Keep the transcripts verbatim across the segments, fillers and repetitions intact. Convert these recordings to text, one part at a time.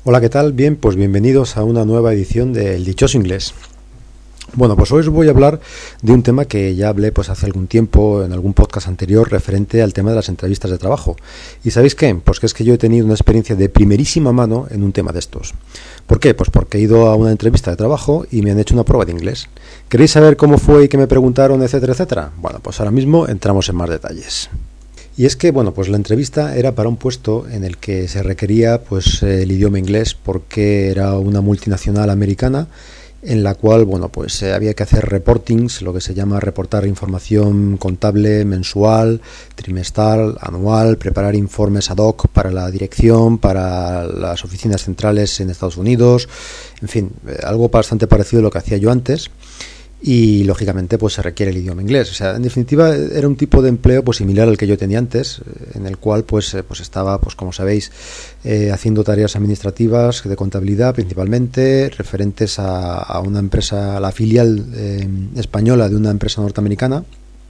Hola, ¿qué tal? Bien, pues bienvenidos a una nueva edición de El Dichoso Inglés. Bueno, pues hoy os voy a hablar de un tema que ya hablé pues hace algún tiempo en algún podcast anterior referente al tema de las entrevistas de trabajo. ¿Y sabéis qué? Pues que es que yo he tenido una experiencia de primerísima mano en un tema de estos. ¿Por qué? Pues porque he ido a una entrevista de trabajo y me han hecho una prueba de inglés. ¿Queréis saber cómo fue y qué me preguntaron, etcétera, etcétera? Bueno, pues ahora mismo entramos en más detalles. Y es que, bueno, pues la entrevista era para un puesto en el que se requería pues el idioma inglés porque era una multinacional americana en la cual, bueno, pues eh, había que hacer reportings, lo que se llama reportar información contable mensual, trimestral, anual, preparar informes ad hoc para la dirección, para las oficinas centrales en Estados Unidos, en fin, eh, algo bastante parecido a lo que hacía yo antes. Y lógicamente pues se requiere el idioma inglés. O sea, en definitiva era un tipo de empleo pues similar al que yo tenía antes, en el cual pues eh, pues estaba, pues como sabéis, eh, haciendo tareas administrativas de contabilidad principalmente referentes a, a una empresa, la filial eh, española de una empresa norteamericana.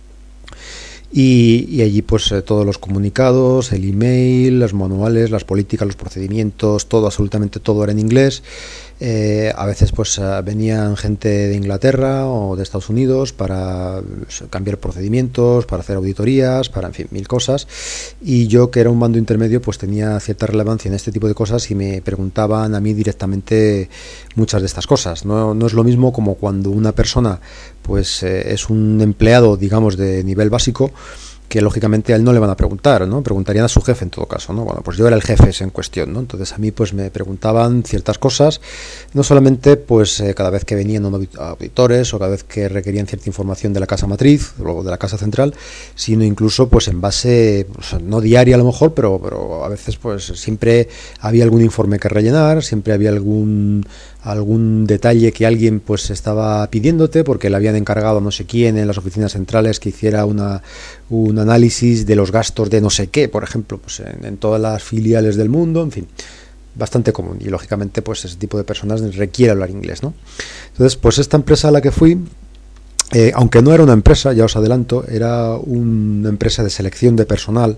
Y, y allí pues eh, todos los comunicados, el email, los manuales, las políticas, los procedimientos, todo, absolutamente todo era en inglés. Eh, a veces pues venían gente de Inglaterra o de Estados Unidos para pues, cambiar procedimientos, para hacer auditorías, para, en fin, mil cosas. Y yo, que era un mando intermedio, pues tenía cierta relevancia en este tipo de cosas y me preguntaban a mí directamente muchas de estas cosas. No, no es lo mismo como cuando una persona pues eh, es un empleado, digamos, de nivel básico, que lógicamente a él no le van a preguntar, ¿no? Preguntarían a su jefe en todo caso, ¿no? Bueno, pues yo era el jefe ese en cuestión, ¿no? Entonces a mí pues me preguntaban ciertas cosas, no solamente pues eh, cada vez que venían auditores o cada vez que requerían cierta información de la casa matriz o de la casa central, sino incluso pues en base, pues, no diaria a lo mejor, pero, pero a veces pues siempre había algún informe que rellenar, siempre había algún algún detalle que alguien pues estaba pidiéndote porque le habían encargado a no sé quién en las oficinas centrales que hiciera una un análisis de los gastos de no sé qué, por ejemplo, pues en, en todas las filiales del mundo, en fin, bastante común. Y lógicamente pues ese tipo de personas requiere hablar inglés, ¿no? Entonces pues esta empresa a la que fui, eh, aunque no era una empresa, ya os adelanto, era una empresa de selección de personal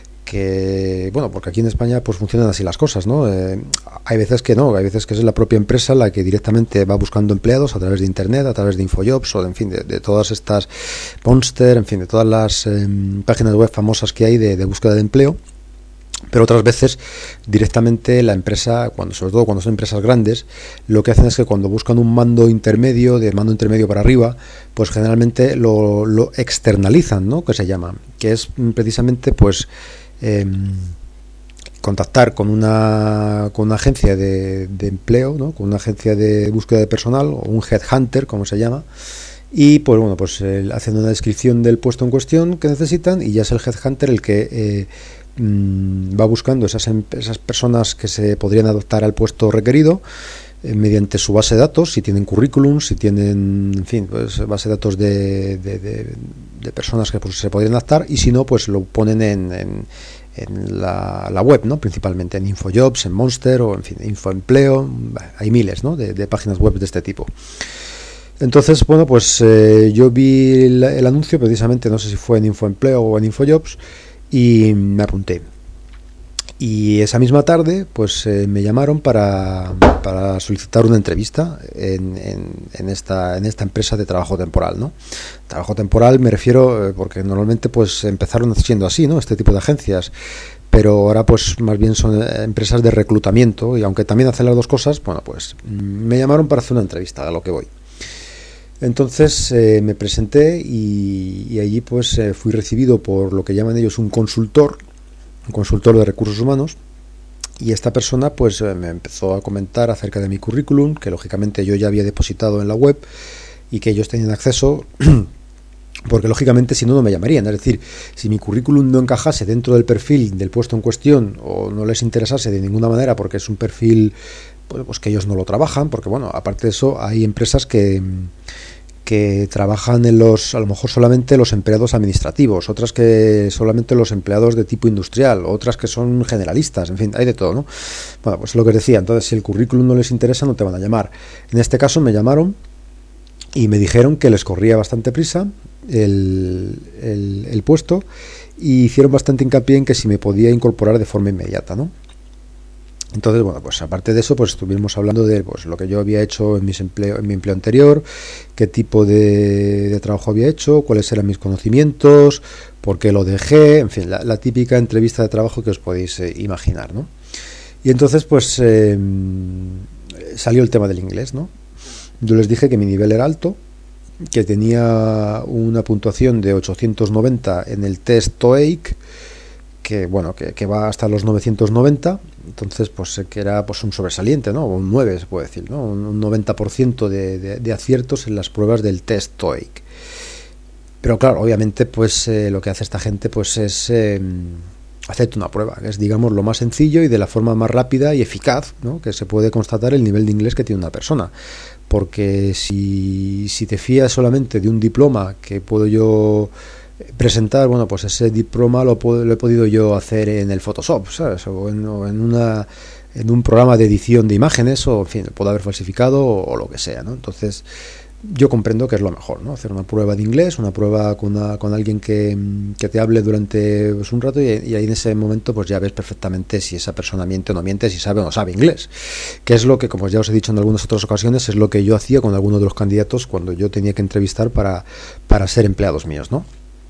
que, bueno, porque aquí en España pues funcionan así las cosas, ¿no? Eh, hay veces que no, hay veces que es la propia empresa la que directamente va buscando empleados a través de internet, a través de Infojobs o de, en fin, de, de todas estas Monster, en fin, de todas las eh, páginas web famosas que hay de, de búsqueda de empleo. Pero otras veces directamente la empresa, cuando sobre todo cuando son empresas grandes, lo que hacen es que cuando buscan un mando intermedio, de mando intermedio para arriba, pues generalmente lo, lo externalizan, ¿no? Que se llama, que es precisamente pues Eh, contactar con una con una agencia de, de empleo, ¿no? Con una agencia de búsqueda de personal o un headhunter, como se llama, y pues bueno, pues eh, hacen una descripción del puesto en cuestión que necesitan y ya es el headhunter el que eh, mmm, va buscando esas, esas personas que se podrían adaptar al puesto requerido eh, mediante su base de datos, si tienen currículum, si tienen, en fin, pues base de datos de, de, de, de personas que pues, se podrían adaptar, y si no, pues lo ponen en, en, en la, la web, ¿no? Principalmente en Infojobs, en Monster o en fin, Infoempleo, hay miles, ¿no? de, de páginas web de este tipo. Entonces, bueno, pues eh, yo vi el, el anuncio, precisamente, no sé si fue en Infoempleo o en Infojobs, y me apunté. Y esa misma tarde pues eh, me llamaron para, para solicitar una entrevista en, en, en esta en esta empresa de trabajo temporal, ¿no? Trabajo temporal me refiero eh, porque normalmente pues empezaron siendo así, ¿no? Este tipo de agencias, pero ahora pues más bien son empresas de reclutamiento, y aunque también hacen las dos cosas, bueno, pues me llamaron para hacer una entrevista, a lo que voy. Entonces eh, me presenté y, y allí pues eh, fui recibido por lo que llaman ellos un consultor, un consultor de recursos humanos, y esta persona pues eh, me empezó a comentar acerca de mi currículum, que lógicamente yo ya había depositado en la web y que ellos tenían acceso, porque lógicamente si no, no me llamarían. Es decir, si mi currículum no encajase dentro del perfil del puesto en cuestión o no les interesase de ninguna manera porque es un perfil pues, pues que ellos no lo trabajan, porque bueno, aparte de eso hay empresas que que trabajan en los, a lo mejor solamente los empleados administrativos, otras que solamente los empleados de tipo industrial, otras que son generalistas, en fin, hay de todo, ¿no? Bueno, pues lo que decía, entonces si el currículum no les interesa no te van a llamar. En este caso me llamaron y me dijeron que les corría bastante prisa el, el, el puesto, y hicieron bastante hincapié en que si me podía incorporar de forma inmediata, ¿no? Entonces, bueno, pues aparte de eso, pues estuvimos hablando de pues lo que yo había hecho en mis empleo, en mi empleo anterior, qué tipo de, de trabajo había hecho, cuáles eran mis conocimientos, por qué lo dejé, en fin, la, la típica entrevista de trabajo que os podéis eh, imaginar, ¿no? Y entonces, pues eh, salió el tema del inglés, ¿no? Yo les dije que mi nivel era alto, que tenía una puntuación de ochocientos noventa en el test TOEIC, que bueno, que, que va hasta los novecientos noventa, entonces pues que era pues un sobresaliente, ¿no? Un nueve se puede decir, ¿no? Un noventa por ciento de, de, de aciertos en las pruebas del test TOEIC. Pero claro, obviamente pues eh, lo que hace esta gente pues es eh, hacerte una prueba, que es digamos lo más sencillo y de la forma más rápida y eficaz, ¿no? Que se puede constatar el nivel de inglés que tiene una persona. Porque si, si te fías solamente de un diploma que puedo yo presentar, bueno, pues ese diploma lo, puedo, lo he podido yo hacer en el Photoshop, ¿sabes? O en, o en una en un programa de edición de imágenes, o en fin, puedo haber falsificado o, o lo que sea, ¿no? Entonces yo comprendo que es lo mejor, ¿no? Hacer una prueba de inglés, una prueba con, una, con alguien que, que te hable durante pues, un rato, y, y ahí en ese momento pues ya ves perfectamente si esa persona miente o no miente, si sabe o no sabe inglés, que es lo que, como ya os he dicho en algunas otras ocasiones, es lo que yo hacía con algunos de los candidatos cuando yo tenía que entrevistar para, para ser empleados míos, ¿no?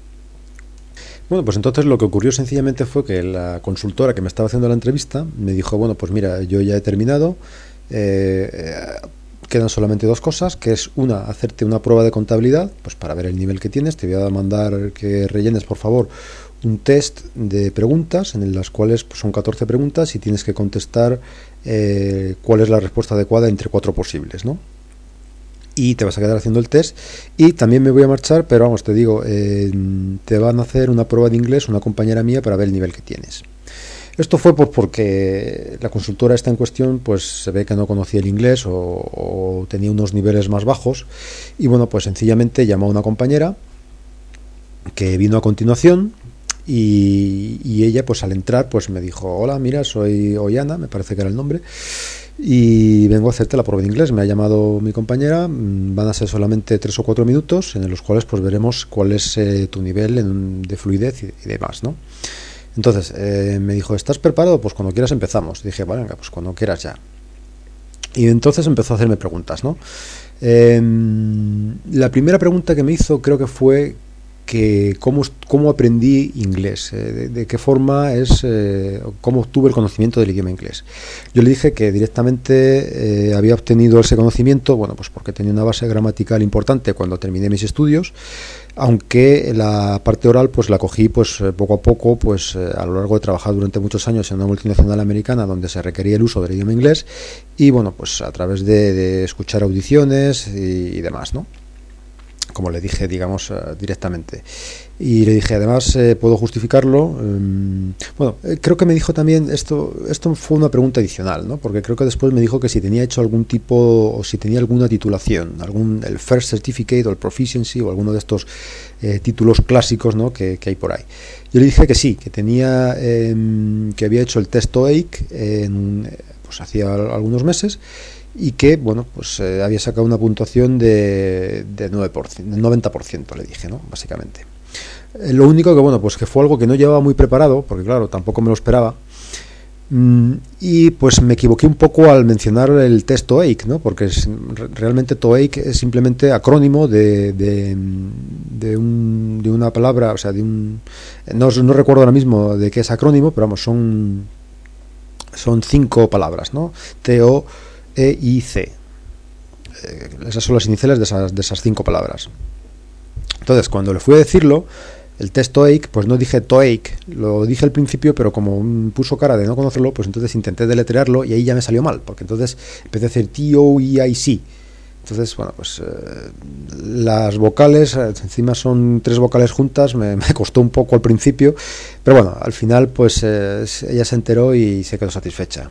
Bueno, pues entonces lo que ocurrió sencillamente fue que la consultora que me estaba haciendo la entrevista me dijo, bueno, pues mira, yo ya he terminado, eh, eh, quedan solamente dos cosas, que es una, hacerte una prueba de contabilidad, pues para ver el nivel que tienes, te voy a mandar que rellenes, por favor, un test de preguntas, en las cuales pues, son catorce preguntas y tienes que contestar eh, cuál es la respuesta adecuada entre cuatro posibles, ¿no? Y te vas a quedar haciendo el test, y también me voy a marchar, pero vamos, te digo, eh, te van a hacer una prueba de inglés una compañera mía para ver el nivel que tienes. Esto fue pues porque la consultora esta en cuestión pues se ve que no conocía el inglés, o, o tenía unos niveles más bajos, y bueno, pues sencillamente llamó a una compañera que vino a continuación, y, y ella pues al entrar pues me dijo, hola, mira, soy Ollana, me parece que era el nombre, y vengo a hacerte la prueba de inglés. Me ha llamado mi compañera, van a ser solamente tres o cuatro minutos en los cuales pues veremos cuál es eh, tu nivel en, de fluidez y, y demás, ¿no? Entonces eh, me dijo, ¿estás preparado? Pues cuando quieras empezamos. Dije, bueno, venga, pues cuando quieras ya. Y entonces empezó a hacerme preguntas, ¿no? Eh, la primera pregunta que me hizo creo que fue que cómo, cómo aprendí inglés, eh, de, de qué forma es, eh, cómo obtuve el conocimiento del idioma inglés. Yo le dije que directamente eh, había obtenido ese conocimiento, bueno, pues porque tenía una base gramatical importante cuando terminé mis estudios, aunque la parte oral pues la cogí pues poco a poco, pues eh, a lo largo de trabajar durante muchos años en una multinacional americana donde se requería el uso del idioma inglés, y bueno, pues a través de, de escuchar audiciones y, y demás, ¿no? Como le dije, digamos, uh, directamente. Y le dije, además, eh, puedo justificarlo. Um, bueno, eh, creo que me dijo también, esto esto fue una pregunta adicional, ¿no? Porque creo que después me dijo que si tenía hecho algún tipo, o si tenía alguna titulación, algún el First Certificate o el Proficiency o alguno de estos eh, títulos clásicos, ¿no? que, que hay por ahí. Yo le dije que sí, que tenía, eh, que había hecho el test TOEIC en, pues hacía algunos meses, y que, bueno, pues eh, había sacado una puntuación de, de nueve por ciento, del noventa por ciento, le dije, ¿no? Básicamente. Eh, lo único que, bueno, pues que fue algo que no llevaba muy preparado, porque claro, tampoco me lo esperaba, mm, y pues me equivoqué un poco al mencionar el test TOEIC, ¿no? Porque es, realmente TOEIC es simplemente acrónimo de, de, de, un, de una palabra, o sea, de un... No, no recuerdo ahora mismo de qué es acrónimo, pero vamos, son, son cinco palabras, ¿no? T O E I C. Eh, esas son las iniciales de esas, de esas cinco palabras. Entonces, cuando le fui a decirlo, el test TOEIC, pues no dije TOEIC, lo dije al principio, pero como puso cara de no conocerlo, pues entonces intenté deletrearlo y ahí ya me salió mal, porque entonces empecé a decir T O E I C. Entonces, bueno, pues eh, las vocales, eh, encima son tres vocales juntas, me, me costó un poco al principio, pero bueno, al final pues eh, ella se enteró y se quedó satisfecha.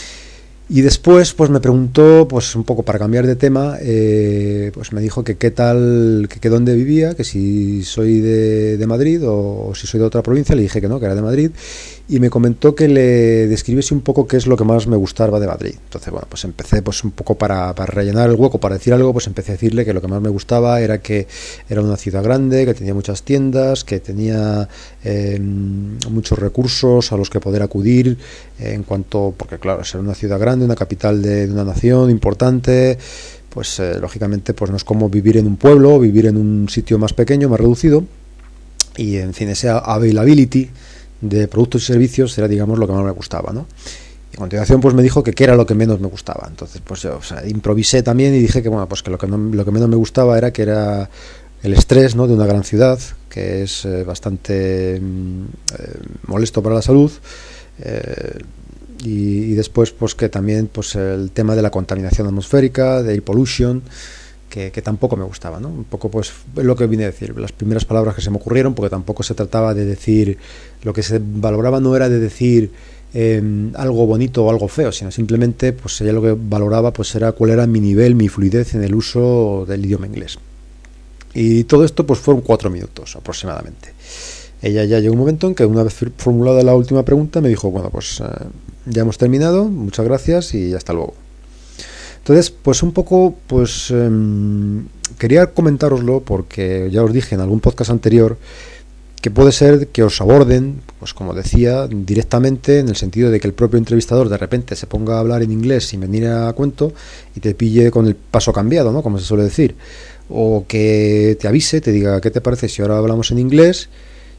Y después pues me preguntó, pues un poco para cambiar de tema, eh, pues me dijo que qué tal, que, que dónde vivía, que si soy de, de Madrid o, o si soy de otra provincia. Le dije que no, que era de Madrid, y me comentó que le describiese un poco qué es lo que más me gustaba de Madrid. Entonces, bueno, pues empecé pues un poco para, para rellenar el hueco, para decir algo, pues empecé a decirle que lo que más me gustaba era que era una ciudad grande, que tenía muchas tiendas, que tenía eh, muchos recursos a los que poder acudir eh, en cuanto, porque claro, ser una ciudad grande, una capital de, de una nación importante, pues eh, lógicamente pues no es como vivir en un pueblo, vivir en un sitio más pequeño, más reducido, y en fin, ese availability de productos y servicios era, digamos, lo que más me gustaba, ¿no? Y a continuación pues me dijo que qué era lo que menos me gustaba. Entonces pues yo, o sea, improvisé también y dije que bueno, pues que lo que, no, lo que menos me gustaba era que era el estrés, ¿no?, de una gran ciudad, que es eh, bastante eh, molesto para la salud, eh, y, y después pues que también pues el tema de la contaminación atmosférica, de air pollution, Que, que tampoco me gustaba, ¿no? Un poco pues lo que vine a decir, las primeras palabras que se me ocurrieron, porque tampoco se trataba de decir, lo que se valoraba no era de decir eh, algo bonito o algo feo, sino simplemente pues ella lo que valoraba pues era cuál era mi nivel, mi fluidez en el uso del idioma inglés. Y todo esto pues fueron cuatro minutos aproximadamente. Ella ya llegó un momento en que, una vez formulada la última pregunta, me dijo, bueno, pues eh, ya hemos terminado, muchas gracias y hasta luego. Entonces, pues un poco, pues eh, quería comentároslo porque ya os dije en algún podcast anterior que puede ser que os aborden, pues como decía, directamente, en el sentido de que el propio entrevistador de repente se ponga a hablar en inglés sin venir a cuento y te pille con el paso cambiado, ¿no?, como se suele decir, o que te avise, te diga, ¿qué te parece si ahora hablamos en inglés?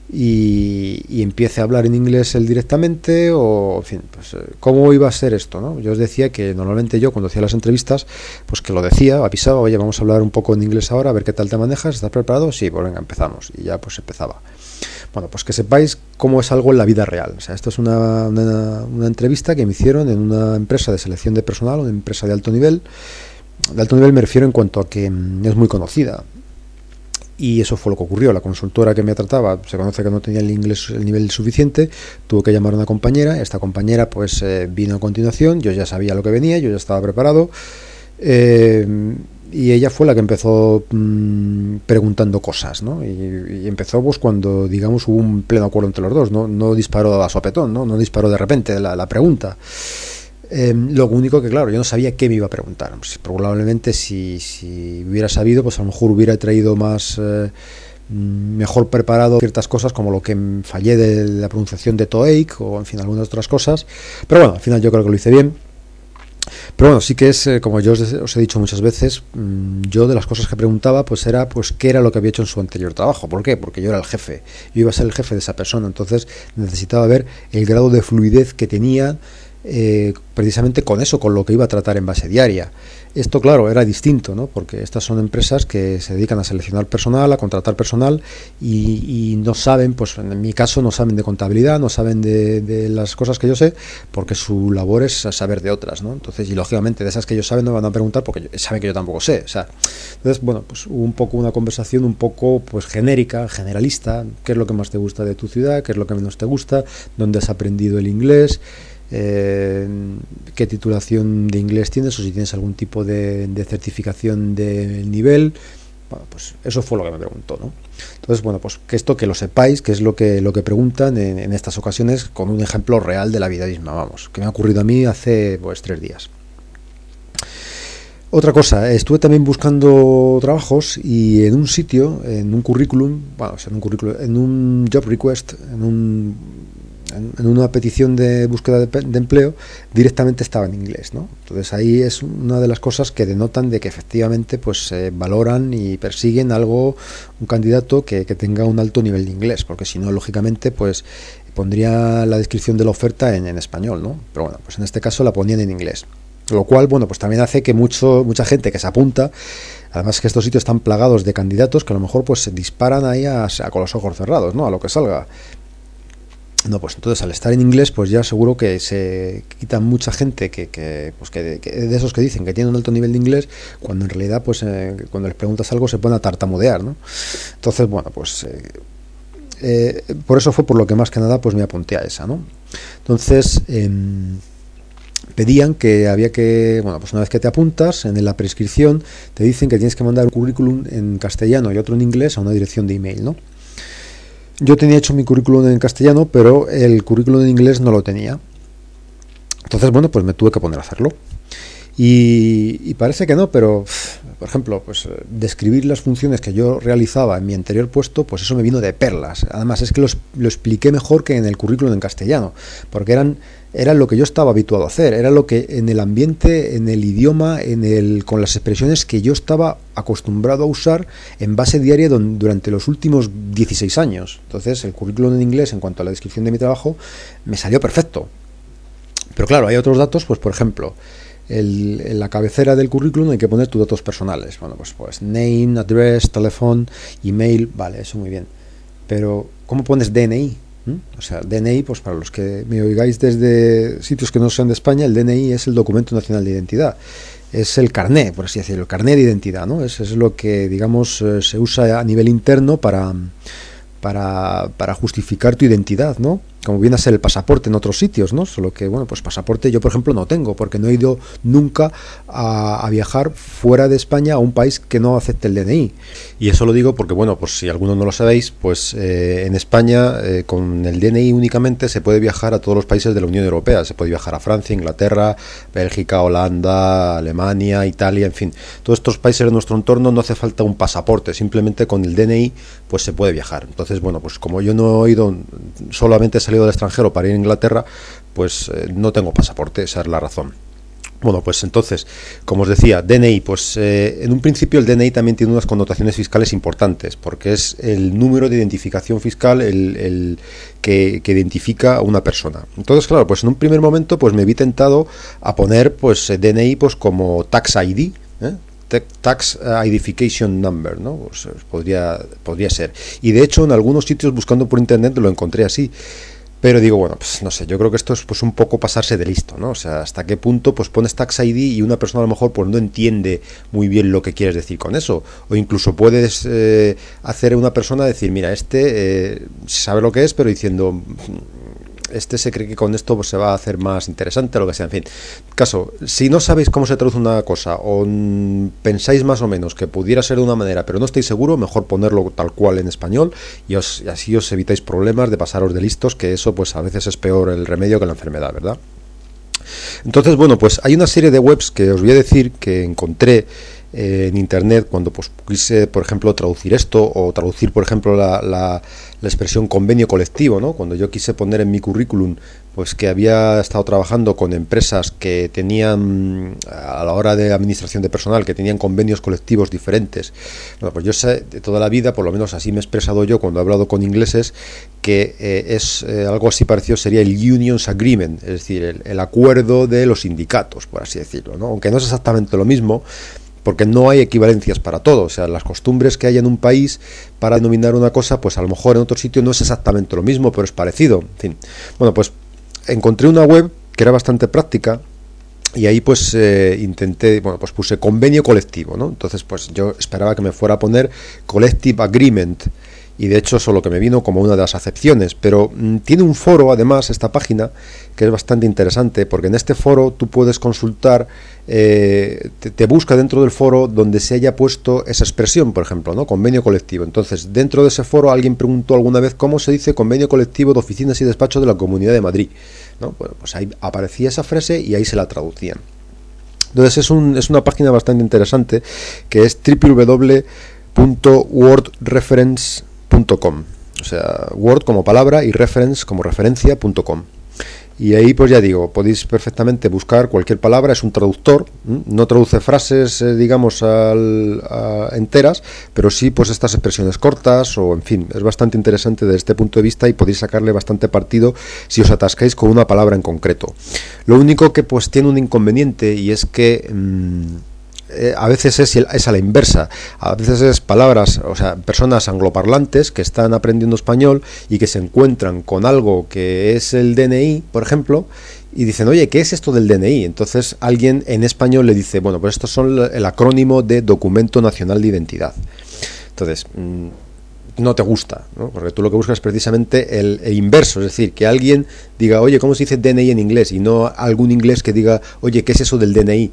Y, y empiece a hablar en inglés él directamente, o en fin, pues cómo iba a ser esto, ¿no? Yo os decía que normalmente yo cuando hacía las entrevistas, pues que lo decía, avisaba, oye, vamos a hablar un poco en inglés ahora, a ver qué tal te manejas, ¿estás preparado? Sí, pues venga, empezamos, y ya pues empezaba. Bueno, pues que sepáis cómo es algo en la vida real. O sea, esto es una, una, una entrevista que me hicieron en una empresa de selección de personal, una empresa de alto nivel. De alto nivel me refiero en cuanto a que es muy conocida. Y eso fue lo que ocurrió. La consultora que me trataba se conoce que no tenía el inglés el nivel suficiente, tuvo que llamar a una compañera. Esta compañera pues eh, vino a continuación, yo ya sabía lo que venía, yo ya estaba preparado, eh, y ella fue la que empezó mmm, preguntando cosas, ¿no? Y, y empezó pues cuando, digamos, hubo un pleno acuerdo entre los dos, no, no disparó a sopetón, no, no disparó de repente la, la pregunta. Eh, lo único que, claro, yo no sabía qué me iba a preguntar. Pues, probablemente si, si hubiera sabido, pues a lo mejor hubiera traído más eh, mejor preparado ciertas cosas, como lo que fallé de la pronunciación de TOEIC, o en fin, algunas otras cosas. Pero bueno, al final yo creo que lo hice bien. Pero bueno, sí que es, eh, como yo os, os he dicho muchas veces, mmm, yo de las cosas que preguntaba, pues era pues qué era lo que había hecho en su anterior trabajo. ¿Por qué? Porque yo era el jefe, yo iba a ser el jefe de esa persona, entonces necesitaba ver el grado de fluidez que tenía, Eh, precisamente con eso, con lo que iba a tratar en base diaria. Esto, claro, era distinto, ¿no? Porque estas son empresas que se dedican a seleccionar personal, a contratar personal, y, y no saben, pues en mi caso no saben de contabilidad, no saben de, de las cosas que yo sé, porque su labor es saber de otras, ¿no? Entonces, y lógicamente de esas que ellos saben no van a preguntar porque saben que yo tampoco sé, o sea, entonces, bueno, pues hubo un poco una conversación un poco pues genérica, generalista. ¿Qué es lo que más te gusta de tu ciudad? ¿Qué es lo que menos te gusta? ¿Dónde has aprendido el inglés? Eh, qué titulación de inglés tienes, o si tienes algún tipo de, de certificación de nivel. Bueno, pues eso fue lo que me preguntó, ¿no? Entonces, bueno, pues que esto que lo sepáis, que es lo que lo que preguntan en, en estas ocasiones, con un ejemplo real de la vida misma, vamos, que me ha ocurrido a mí hace pues tres días. Otra cosa, estuve también buscando trabajos, y en un sitio, en un currículum, bueno, en un currículum, en un job request, en un en una petición de búsqueda de, de empleo, directamente estaba en inglés, ¿no? Entonces ahí es una de las cosas que denotan de que efectivamente pues eh, valoran y persiguen algo, un candidato que, que tenga un alto nivel de inglés, porque si no, lógicamente pues pondría la descripción de la oferta en, en español, ¿no? Pero bueno, pues en este caso la ponían en inglés, lo cual, bueno, pues también hace que mucho mucha gente que se apunta, además que estos sitios están plagados de candidatos que a lo mejor pues se disparan ahí a, a, con los ojos cerrados, ¿no? A lo que salga. No, pues entonces al estar en inglés, pues ya seguro que se quita mucha gente que, que, pues que, que de esos que dicen que tienen un alto nivel de inglés, cuando en realidad, pues eh, cuando les preguntas algo se ponen a tartamudear, ¿no? Entonces, bueno, pues eh, eh, por eso fue por lo que más que nada pues me apunté a esa, ¿no? Entonces eh, pedían que había que, bueno, pues una vez que te apuntas, en la prescripción te dicen que tienes que mandar un currículum en castellano y otro en inglés a una dirección de email, ¿no? yo tenía hecho mi currículum en castellano, pero el currículum en inglés no lo tenía. Entonces, bueno, pues me tuve que poner a hacerlo. Y, y parece que no, pero, por ejemplo, pues describir las funciones que yo realizaba en mi anterior puesto, pues eso me vino de perlas. Además, es que los, lo expliqué mejor que en el currículum en castellano, porque eran, era lo que yo estaba habituado a hacer, era lo que en el ambiente, en el idioma, en el, con las expresiones que yo estaba acostumbrado a usar en base diaria don, durante los últimos dieciséis años. Entonces, el currículum en inglés, en cuanto a la descripción de mi trabajo, me salió perfecto. Pero claro, hay otros datos, pues por ejemplo, el, en la cabecera del currículum hay que poner tus datos personales. Bueno, pues, pues name, address, teléfono, email, vale, eso muy bien. Pero, ¿cómo pones D N I? ¿Mm? O sea, D N I, pues para los que me oigáis desde sitios que no sean de España, el D N I es el Documento Nacional de Identidad. Es el carné, por así decirlo, el carné de identidad, ¿no? Eso es lo que, digamos, se usa a nivel interno para... Para, para justificar tu identidad, ¿no? Como viene a ser el pasaporte en otros sitios, ¿no? Solo que, bueno, pues pasaporte yo, por ejemplo, no tengo, porque no he ido nunca a, a viajar fuera de España a un país que no acepte el D N I. Y eso lo digo porque, bueno, pues si algunos no lo sabéis, pues eh, en España eh, con el D N I únicamente se puede viajar a todos los países de la Unión Europea. Se puede viajar a Francia, Inglaterra, Bélgica, Holanda, Alemania, Italia, en fin. Todos estos países de nuestro entorno no hace falta un pasaporte, simplemente con el D N I pues se puede viajar. Entonces, bueno, pues como yo no he ido, solamente he salido del extranjero para ir a Inglaterra, pues eh, no tengo pasaporte, esa es la razón. Bueno, pues entonces, como os decía, D N I, pues eh, en un principio el D N I también tiene unas connotaciones fiscales importantes, porque es el número de identificación fiscal el, el que, que identifica a una persona. Entonces, claro, pues en un primer momento pues me vi tentado a poner pues D N I pues como Tax I D, ¿eh? Tax Identification Number, ¿no? Pues podría, podría ser. Y de hecho en algunos sitios buscando por internet lo encontré así. Pero digo, bueno, pues no sé, yo creo que esto es pues un poco pasarse de listo, ¿no? O sea, hasta qué punto pues pones Tax I D y una persona a lo mejor pues no entiende muy bien lo que quieres decir con eso. O incluso puedes eh, hacer a una persona decir, mira, este eh, sabe lo que es, pero diciendo... este se cree que con esto pues, se va a hacer más interesante, lo que sea, en fin. Caso, si no sabéis cómo se traduce una cosa o mm, pensáis más o menos que pudiera ser de una manera, pero no estáis seguro, mejor ponerlo tal cual en español y, os, y así os evitáis problemas de pasaros de listos, que eso pues a veces es peor el remedio que la enfermedad, ¿verdad? Entonces, bueno, pues hay una serie de webs que os voy a decir que encontré eh, en internet cuando pues quise, por ejemplo, traducir esto o traducir, por ejemplo, la, la, la expresión convenio colectivo, ¿no? Cuando yo quise poner en mi currículum pues que había estado trabajando con empresas que tenían, a la hora de administración de personal, que tenían convenios colectivos diferentes. Bueno, pues yo sé de toda la vida, por lo menos así me he expresado yo cuando he hablado con ingleses, que eh, es eh, algo así parecido sería el Unions Agreement, es decir, el, el acuerdo de los sindicatos, por así decirlo, ¿no? Aunque no es exactamente lo mismo, porque no hay equivalencias para todo. O sea, las costumbres que hay en un país para denominar una cosa, pues a lo mejor en otro sitio no es exactamente lo mismo, pero es parecido. En fin, bueno, pues encontré una web que era bastante práctica y ahí pues eh, intenté, bueno, pues puse convenio colectivo, ¿no? Entonces pues yo esperaba que me fuera a poner Collective Agreement y de hecho eso es lo que me vino como una de las acepciones, pero mmm, tiene un foro además esta página que es bastante interesante, porque en este foro tú puedes consultar, eh, te, te busca dentro del foro donde se haya puesto esa expresión, por ejemplo, ¿no? Convenio colectivo. Entonces dentro de ese foro alguien preguntó alguna vez cómo se dice convenio colectivo de oficinas y despachos de la Comunidad de Madrid, ¿no? Bueno, pues ahí aparecía esa frase y ahí se la traducían. Entonces es, un, es una página bastante interesante que es doble u doble u doble u punto word reference punto com, o sea, Word como palabra y reference como referencia punto com. Y ahí pues ya digo, podéis perfectamente buscar cualquier palabra, es un traductor, ¿m? No traduce frases, eh, digamos, al, a, enteras, pero sí pues estas expresiones cortas o en fin, es bastante interesante desde este punto de vista y podéis sacarle bastante partido si os atascáis con una palabra en concreto. Lo único que pues tiene un inconveniente y es que... Mmm, Eh, a veces es, es a la inversa, a veces es palabras, o sea, personas angloparlantes que están aprendiendo español y que se encuentran con algo que es el D N I, por ejemplo, y dicen, oye, ¿qué es esto del D N I? Entonces alguien en español le dice, bueno, pues estos son el acrónimo de Documento Nacional de Identidad. Entonces, mmm, no te gusta, ¿no? Porque tú lo que buscas es precisamente el, el inverso, es decir, que alguien diga, oye, ¿cómo se dice D N I en inglés? Y no algún inglés que diga, oye, ¿qué es eso del D N I?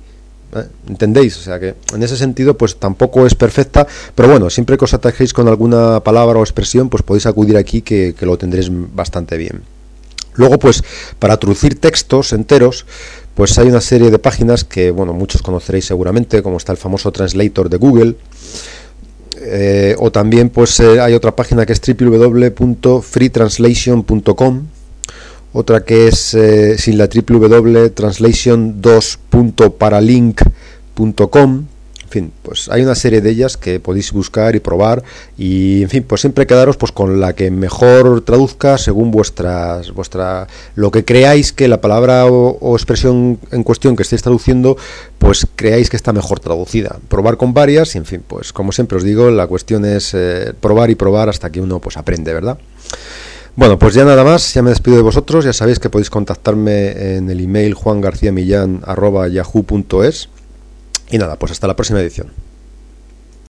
¿eh? ¿Entendéis? O sea que en ese sentido pues tampoco es perfecta, pero bueno, siempre que os atajéis con alguna palabra o expresión, pues podéis acudir aquí que, que lo tendréis bastante bien. Luego, pues, para traducir textos enteros, pues hay una serie de páginas que, bueno, muchos conoceréis seguramente, como está el famoso Translator de Google, eh, o también, pues, eh, hay otra página que es w w w punto free translation punto com, otra que es, eh, sin la w w w, translation dos punto paralink punto com. En fin, pues hay una serie de ellas que podéis buscar y probar y, en fin, pues siempre quedaros pues con la que mejor traduzca según vuestras vuestra lo que creáis que la palabra o, o expresión en cuestión que estéis traduciendo, pues creáis que está mejor traducida. Probar con varias y, en fin, pues como siempre os digo, la cuestión es eh, probar y probar hasta que uno pues aprende, ¿verdad? Bueno, pues ya nada más, ya me despido de vosotros, ya sabéis que podéis contactarme en el email juan garcía millán arroba yahoo punto es. Y nada, pues hasta la próxima edición.